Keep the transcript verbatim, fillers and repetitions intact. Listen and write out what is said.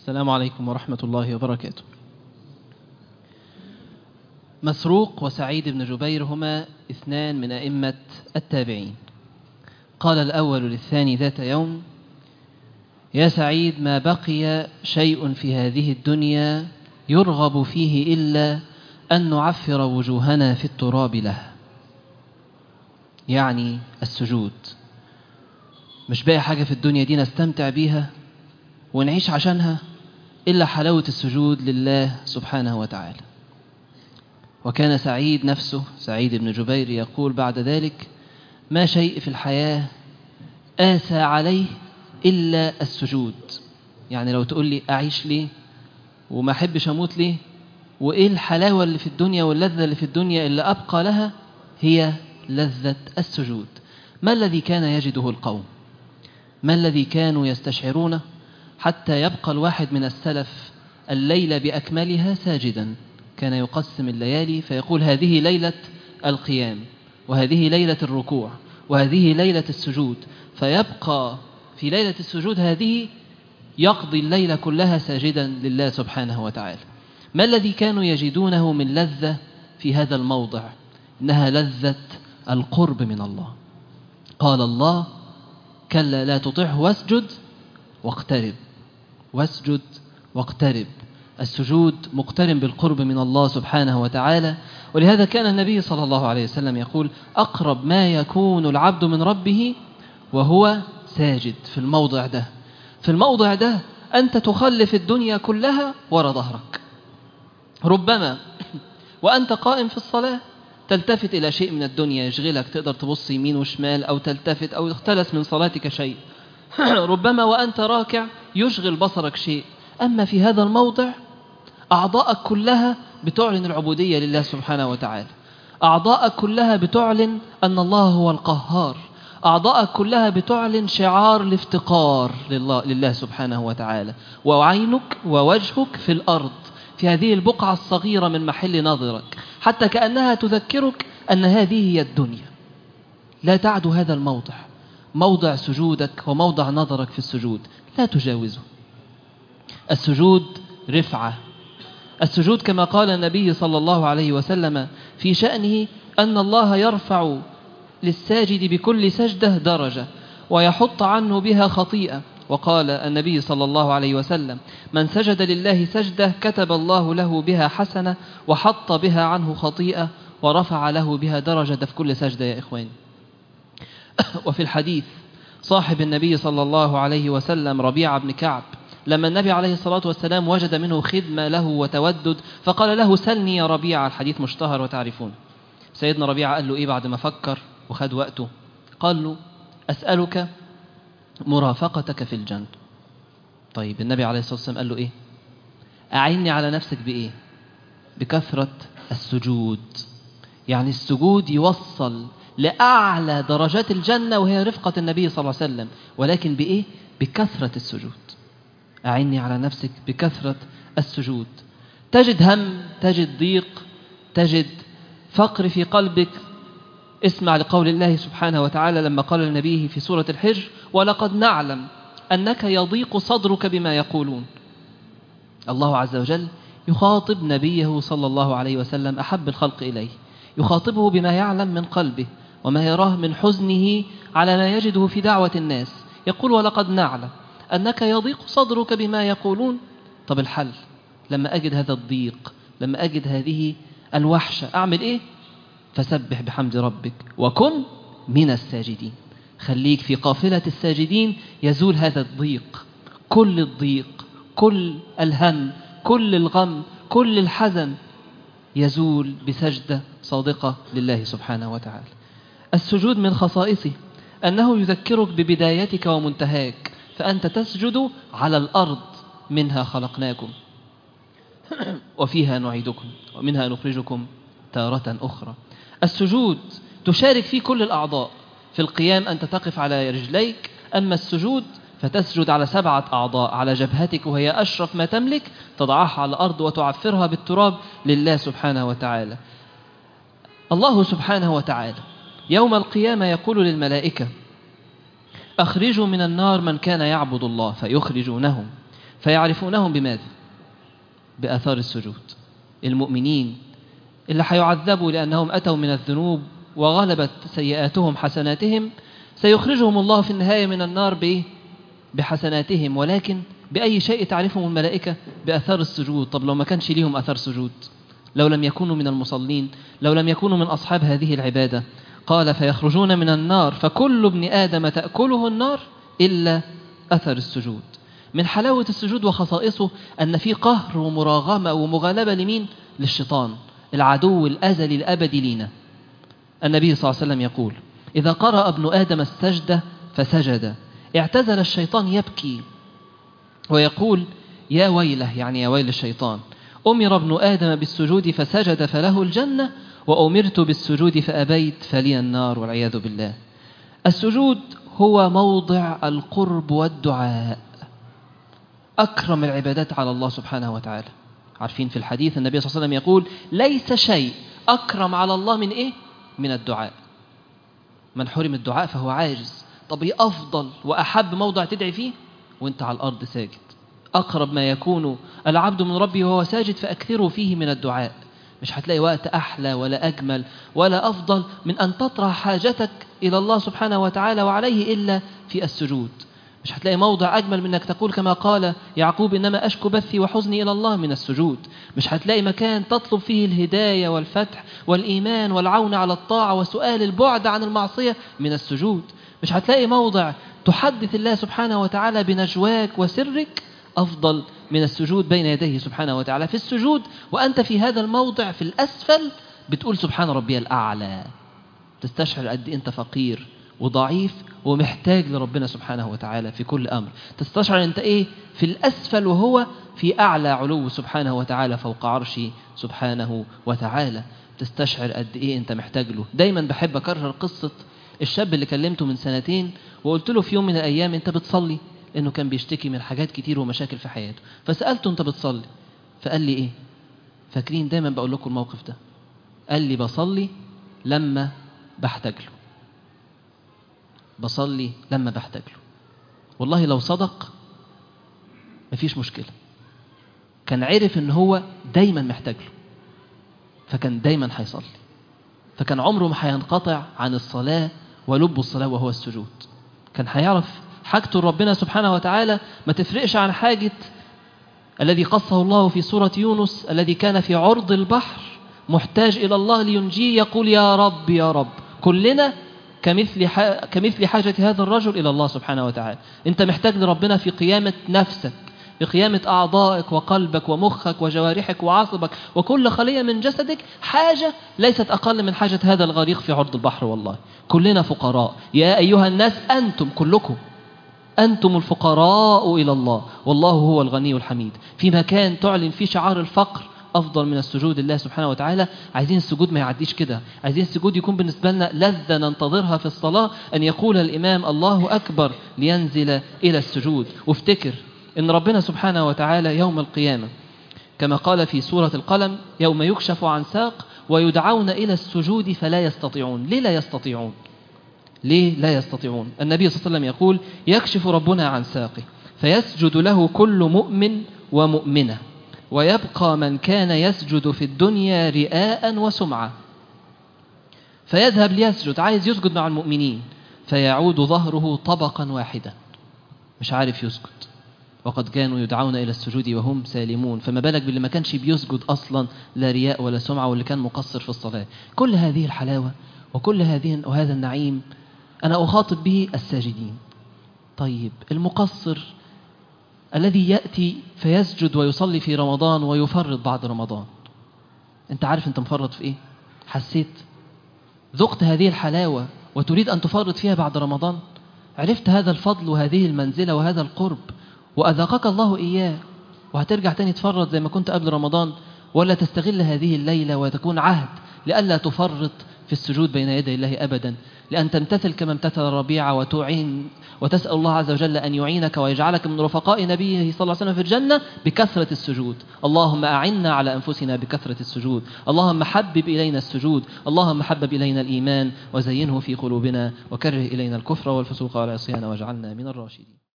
السلام عليكم ورحمة الله وبركاته. مسروق وسعيد بن جبير هما اثنان من أئمة التابعين. قال الأول للثاني ذات يوم: يا سعيد، ما بقي شيء في هذه الدنيا يرغب فيه إلا أن نعفر وجوهنا في التراب له. يعني السجود. مش باقي حاجة في الدنيا دي نستمتع بيها ونعيش عشانها إلا حلاوة السجود لله سبحانه وتعالى. وكان سعيد نفسه سعيد بن جبير يقول بعد ذلك: ما شيء في الحياة آسى عليه إلا السجود. يعني لو تقول لي أعيش ليه وما أحبش أموت ليه، وإيه الحلاوة اللي في الدنيا واللذة اللي في الدنيا اللي أبقى لها، هي لذة السجود. ما الذي كان يجده القوم؟ ما الذي كانوا يستشعرونه حتى يبقى الواحد من السلف الليلة بأكملها ساجدا؟ كان يقسم الليالي فيقول: هذه ليلة القيام، وهذه ليلة الركوع، وهذه ليلة السجود. فيبقى في ليلة السجود هذه يقضي الليلة كلها ساجدا لله سبحانه وتعالى. ما الذي كانوا يجدونه من لذة في هذا الموضع؟ إنها لذة القرب من الله. قال الله: كلا لا تطعه واسجد واقترب. واسجد واقترب. السجود مقترن بالقرب من الله سبحانه وتعالى. ولهذا كان النبي صلى الله عليه وسلم يقول: أقرب ما يكون العبد من ربه وهو ساجد. في الموضع ده في الموضع ده أنت تخلف الدنيا كلها وراء ظهرك. ربما وأنت قائم في الصلاة تلتفت إلى شيء من الدنيا يشغلك، تقدر تبص يمين وشمال أو تلتفت أو يختلس من صلاتك شيء. ربما وأنت راكع يشغل بصرك شيء. أما في هذا الموضع أعضاءك كلها بتعلن العبودية لله سبحانه وتعالى. أعضاءك كلها بتعلن أن الله هو القهار. أعضاءك كلها بتعلن شعار الافتقار لله, لله سبحانه وتعالى. وعينك ووجهك في الأرض، في هذه البقعة الصغيرة من محل نظرك، حتى كأنها تذكرك أن هذه هي الدنيا. لا تعد هذا الموضع موضع سجودك وموضع نظرك في السجود، لا تجاوزه. السجود رفعة. السجود كما قال النبي صلى الله عليه وسلم في شأنه أن الله يرفع للساجد بكل سجدة درجة ويحط عنه بها خطيئة. وقال النبي صلى الله عليه وسلم: من سجد لله سجدة كتب الله له بها حسنة وحط بها عنه خطيئة ورفع له بها درجة. ده في كل سجدة يا إخواني. وفي الحديث صاحب النبي صلى الله عليه وسلم ربيعة بن كعب، لما النبي عليه الصلاة والسلام وجد منه خدمة له وتودد فقال له: سلني يا ربيعة. الحديث مشتهر وتعرفون. سيدنا ربيعة قال له إيه بعد ما فكر وخد وقته؟ قال له: أسألك مرافقتك في الجنة. طيب النبي عليه الصلاة والسلام قال له إيه؟ أعني على نفسك بإيه؟ بكثرة السجود. يعني السجود يوصل لأعلى درجات الجنة وهي رفقة النبي صلى الله عليه وسلم. ولكن بإيه؟ بكثرة السجود. أعني على نفسك بكثرة السجود. تجد هم، تجد ضيق، تجد فقر في قلبك، اسمع لقول الله سبحانه وتعالى لما قال لنبيه في سورة الحجر: ولقد نعلم أنك يضيق صدرك بما يقولون. الله عز وجل يخاطب نبيه صلى الله عليه وسلم أحب الخلق إليه، يخاطبه بما يعلم من قلبه وما يراه من حزنه على ما يجده في دعوة الناس. يقول: ولقد نعلم أنك يضيق صدرك بما يقولون. طب الحل لما أجد هذا الضيق، لما أجد هذه الوحشة، أعمل إيه؟ فسبح بحمد ربك وكن من الساجدين. خليك في قافلة الساجدين يزول هذا الضيق. كل الضيق، كل الهم، كل الغم، كل الحزن يزول بسجدة صادقة لله سبحانه وتعالى. السجود من خصائصه أنه يذكرك ببدايتك ومنتهاك، فأنت تسجد على الأرض منها خلقناكم وفيها نعيدكم ومنها نخرجكم تارة أخرى. السجود تشارك فيه كل الأعضاء. في القيام أنت تقف على رجليك، أما السجود فتسجد على سبعة أعضاء. على جبهتك وهي أشرف ما تملك تضعها على الأرض وتعفرها بالتراب لله سبحانه وتعالى. الله سبحانه وتعالى يوم القيامة يقول للملائكة: أخرجوا من النار من كان يعبد الله، فيخرجونهم فيعرفونهم بماذا؟ بآثار السجود. المؤمنين اللي هيعذبوا لأنهم أتوا من الذنوب وغلبت سيئاتهم حسناتهم سيخرجهم الله في النهاية من النار بإيه؟ بحسناتهم، ولكن بأي شيء تعرفهم الملائكة؟ بأثار السجود. طب لو ما كانش ليهم أثار سجود، لو لم يكونوا من المصلين، لو لم يكونوا من أصحاب هذه العبادة، قال فيخرجون من النار فكل ابن آدم تأكله النار إلا أثر السجود. من حلاوة السجود وخصائصه أن فيه قهر ومراغمة ومغالبة لمين؟ للشيطان العدو الأزلي الأبدي لينا. النبي صلى الله عليه وسلم يقول إذا قرأ ابن آدم السجدة فسجد اعتزل الشيطان يبكي ويقول يا ويله، يعني يا ويل الشيطان، أمر ابن آدم بالسجود فسجد فله الجنة وأمرت بالسجود فأبيت فلي النار والعياذ بالله. السجود هو موضع القرب والدعاء، أكرم العبادات على الله سبحانه وتعالى. عارفين في الحديث النبي صلى الله عليه وسلم يقول ليس شيء أكرم على الله من إيه؟ من الدعاء. من حرم الدعاء فهو عاجز. طب إيه أفضل وأحب موضع تدعي فيه؟ وانت على الأرض ساجد. أقرب ما يكون العبد من ربه وهو ساجد فأكثروا فيه من الدعاء. مش هتلاقي وقت أحلى ولا أجمل ولا أفضل من أن تطرح حاجتك إلى الله سبحانه وتعالى وعليه إلا في السجود. مش هتلاقي موضع أجمل من أنك تقول كما قال يعقوب إنما أشكو بثي وحزني إلى الله من السجود. مش هتلاقي مكان تطلب فيه الهداية والفتح والإيمان والعون على الطاعة وسؤال البعد عن المعصية من السجود. مش هتلاقي موضع تحدث الله سبحانه وتعالى بنجواك وسرك أفضل من السجود بين يديه سبحانه وتعالى. في السجود وأنت في هذا الموضع في الأسفل بتقول سبحان ربي الأعلى، تستشعر قد أنت فقير وضعيف ومحتاج لربنا سبحانه وتعالى في كل أمر. تستشعر أنت إيه في الأسفل وهو في أعلى علو سبحانه وتعالى فوق عرشه سبحانه وتعالى. تستشعر قد إيه أنت محتاج له. دايما بحب أكرر قصة الشاب اللي كلمته من سنتين وقلت له في يوم من الأيام أنت بتصلي؟ لأنه كان بيشتكي من حاجات كتير ومشاكل في حياته. فسألته أنت بتصلي؟ فقال لي إيه؟ فاكرين دايما بقول لكم الموقف ده. قال لي بصلي لما بحتاج له. بصلي لما بحتاج له. والله لو صدق مفيش مشكلة. كان عرف ان هو دايما محتاج له فكان دايما هيصلي، فكان عمره ما هينقطع عن الصلاة ولب الصلاة وهو السجود. كان هيعرف حاجته ربنا سبحانه وتعالى ما تفرقش عن حاجة الذي قصه الله في سورة يونس الذي كان في عرض البحر محتاج إلى الله لينجيه يقول يا رب يا رب. كلنا كمثل كمثل حاجة هذا الرجل إلى الله سبحانه وتعالى. أنت محتاج لربنا في قيامة نفسك، في قيامة أعضائك وقلبك ومخك وجوارحك وعصبك وكل خلية من جسدك. حاجة ليست أقل من حاجة هذا الغريق في عرض البحر. والله كلنا فقراء. يا أيها الناس أنتم كلكم أنتم الفقراء إلى الله والله هو الغني الحميد. في مكان تعلن فيه شعار الفقر أفضل من السجود لله سبحانه وتعالى. عايزين السجود ما يعديش كده. عايزين السجود يكون بالنسبة لنا لذة ننتظرها في الصلاة، أن يقول الإمام الله أكبر لينزل إلى السجود. وافتكر أن ربنا سبحانه وتعالى يوم القيامة كما قال في سورة القلم يوم يكشف عن ساق ويدعون إلى السجود فلا يستطيعون. ليه لا يستطيعون؟ ليه لا يستطيعون؟ النبي صلى الله عليه وسلم يقول يكشف ربنا عن ساقه فيسجد له كل مؤمن ومؤمنة ويبقى من كان يسجد في الدنيا رئاء وسمعة فيذهب ليسجد، عايز يسجد مع المؤمنين، فيعود ظهره طبقا واحدا مش عارف يسجد، وقد كانوا يدعون إلى السجود وهم سالمون. فما بالك باللي ما كانش بيسجد أصلا لا رياء ولا سمعة واللي كان مقصر في الصلاة. كل هذه الحلاوة وكل هذه وهذا النعيم أنا أخاطب به الساجدين. طيب المقصر الذي يأتي فيسجد ويصلي في رمضان ويفرط بعد رمضان، أنت عارف أنت مفرط في إيه؟ حسيت ذقت هذه الحلاوة وتريد أن تفرط فيها بعد رمضان؟ عرفت هذا الفضل وهذه المنزلة وهذا القرب وأذاقك الله إياه وهترجع تاني تفرط زي ما كنت قبل رمضان؟ ولا تستغل هذه الليلة وتكون عهد لألا تفرط في السجود بين يدي الله أبدا، لأن تمتثل كما امتثل الربيع وتعين وتسأل الله عز وجل أن يعينك ويجعلك من رفقاء نبيه صلى الله عليه وسلم في الجنة بكثرة السجود. اللهم أعنا على أنفسنا بكثرة السجود. اللهم حبب إلينا السجود. اللهم حبب إلينا الإيمان وزينه في قلوبنا وكره إلينا الكفر والفسوق والعصيان واجعلنا من الراشدين.